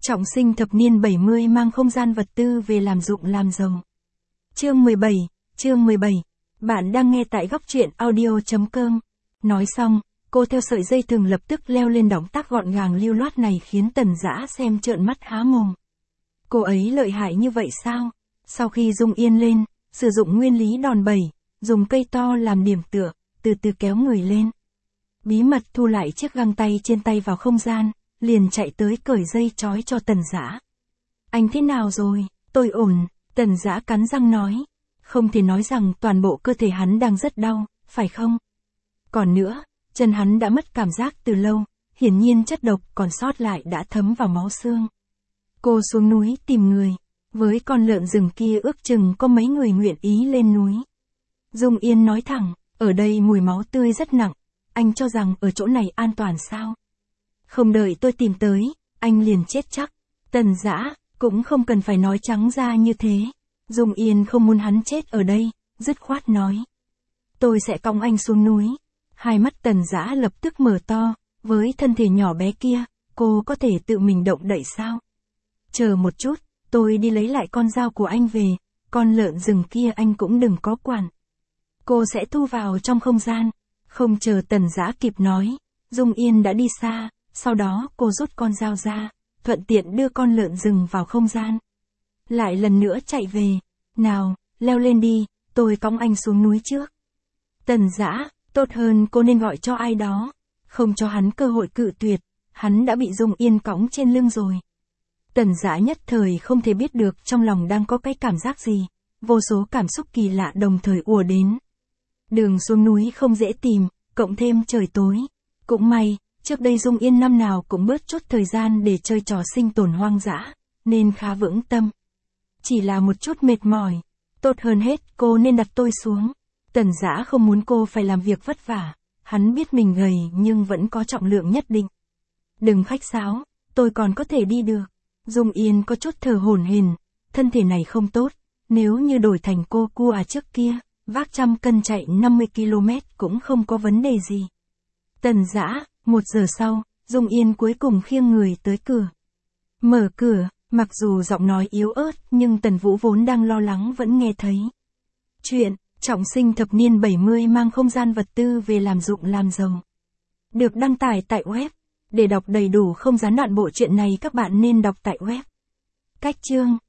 Trọng sinh thập niên 70 mang không gian vật tư về làm dụng làm giàu. Chương 17. Bạn đang nghe tại góc truyện audio.com. Nói xong, cô theo sợi dây thừng lập tức leo lên động tác gọn gàng lưu loát này khiến Tần Dã xem trợn mắt há mồm. Cô ấy lợi hại như vậy sao? Sau khi Dung Yên lên, sử dụng nguyên lý đòn bẩy, dùng cây to làm điểm tựa, từ từ kéo người lên. Bí mật thu lại chiếc găng tay trên tay vào không gian, liền chạy tới cởi dây trói cho Tần Dã. Anh thế nào rồi? Tôi ổn, Tần Dã cắn răng nói. Không thể nói rằng toàn bộ cơ thể hắn đang rất đau, phải không? Còn nữa, chân hắn đã mất cảm giác từ lâu, hiển nhiên chất độc còn sót lại đã thấm vào máu xương. Cô xuống núi tìm người, với con lợn rừng kia ước chừng có mấy người nguyện ý lên núi. Dung Yên nói thẳng, ở đây mùi máu tươi rất nặng, anh cho rằng ở chỗ này an toàn sao? Không đợi tôi tìm tới, anh liền chết chắc. Tần Dã cũng không cần phải nói trắng ra như thế. Dung Yên không muốn hắn chết ở đây, dứt khoát nói. Tôi sẽ cõng anh xuống núi. Hai mắt Tần Dã lập tức mở to, với thân thể nhỏ bé kia, cô có thể tự mình động đậy sao? Chờ một chút, tôi đi lấy lại con dao của anh về, con lợn rừng kia anh cũng đừng có quản. Cô sẽ thu vào trong không gian. Không chờ Tần Dã kịp nói, Dung Yên đã đi xa, sau đó cô rút con dao ra, thuận tiện đưa con lợn rừng vào không gian. Lại lần nữa chạy về, nào, leo lên đi, tôi cõng anh xuống núi trước. Tần Dã, tốt hơn cô nên gọi cho ai đó, không cho hắn cơ hội cự tuyệt, hắn đã bị Dung Yên cõng trên lưng rồi. Tần Dã nhất thời không thể biết được trong lòng đang có cái cảm giác gì, vô số cảm xúc kỳ lạ đồng thời ùa đến. Đường xuống núi không dễ tìm, cộng thêm trời tối. Cũng may, trước đây Dung Yên năm nào cũng bớt chút thời gian để chơi trò sinh tồn hoang dã, nên khá vững tâm. Chỉ là một chút mệt mỏi, tốt hơn hết cô nên đặt tôi xuống. Tần Dã không muốn cô phải làm việc vất vả, hắn biết mình gầy nhưng vẫn có trọng lượng nhất định. Đừng khách sáo, tôi còn có thể đi được. Dung Yên có chút thở hổn hển, thân thể này không tốt, nếu như đổi thành cô cua trước kia, vác 100 cân chạy 50 km cũng không có vấn đề gì. Tần Dã, 1 giờ sau, Dung Yên cuối cùng khiêng người tới cửa. Mở cửa, mặc dù giọng nói yếu ớt nhưng Tần Vũ vốn đang lo lắng vẫn nghe thấy. Chuyện, trọng sinh thập niên 70 mang không gian vật tư về làm dụng làm giàu. Được đăng tải tại web. Để đọc đầy đủ không gián đoạn bộ truyện này các bạn nên đọc tại web. Cách chương